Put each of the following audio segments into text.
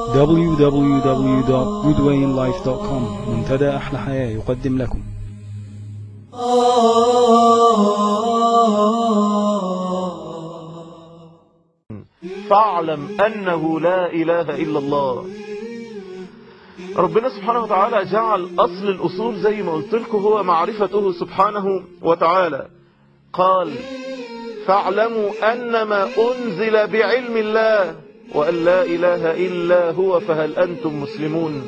www.goodwayinlife.com. منتدى أحلى حياة يقدم لكم. فاعلم أنه لا إله إلا الله. ربنا سبحانه وتعالى جعل أصل الأصول زي ما قلت لكم هو معرفته سبحانه وتعالى. قال فاعلموا أنما أنزل بعلم الله وأن لا إله إلا هو فهل أنتم مسلمون.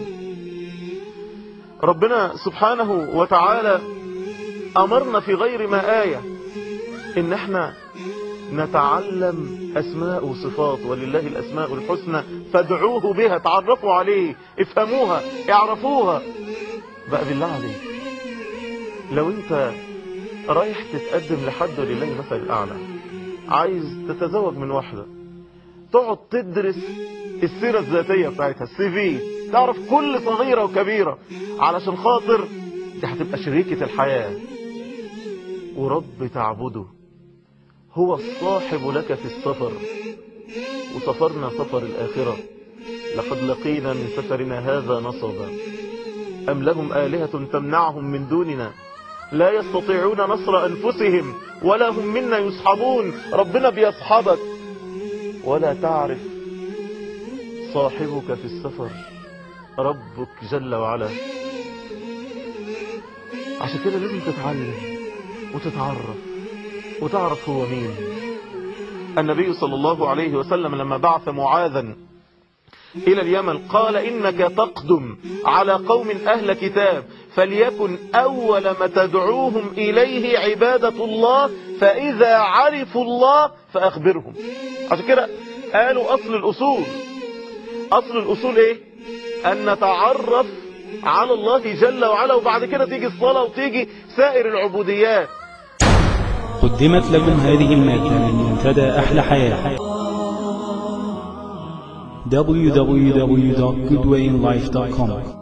ربنا سبحانه وتعالى أمرنا في غير ما آية إن احنا نتعلم أسماء وصفات، ولله الأسماء الحسنى فادعوه بها، تعرفوا عليه، افهموها، اعرفوها. بقى بالله عليك لو انت رايح تتقدم لحد ولله المثل الأعلى، عايز تتزوج من واحدة، تقعد تدرس السيرة الذاتية بتاعتها، السي في، تعرف كل صغيرة وكبيرة علشان خاطر دي هتبقى شريكة الحياة، ورب تعبده هو الصاحب لك في السفر، وسفرنا سفر الآخرة. لقد لقينا من سفرنا هذا نصبا أم لهم آلهة تمنعهم من دوننا لا يستطيعون نصر أنفسهم ولا هم منا يصحبون. ربنا بيصحبك ولا تعرف صاحبك في السفر ربك جل وعلا. عشان كده لازم تتعلم وتتعرف وتعرف هو مين. النبي صلى الله عليه وسلم لما بعث معاذا إلى اليمن قال إنك تقدم على قوم أهل كتاب فليكن أول ما تدعوهم إليه عبادة الله فإذا عرفوا الله فأخبرهم. عشان كده قالوا أصل الأصول إيه؟ أن نتعرف على الله جل وعلا، وبعد كده تيجي الصلاة وتيجي سائر العبوديات. قدمت لكم هذه المادة من منتدى أحلى حياة www.goodwayinlife.com.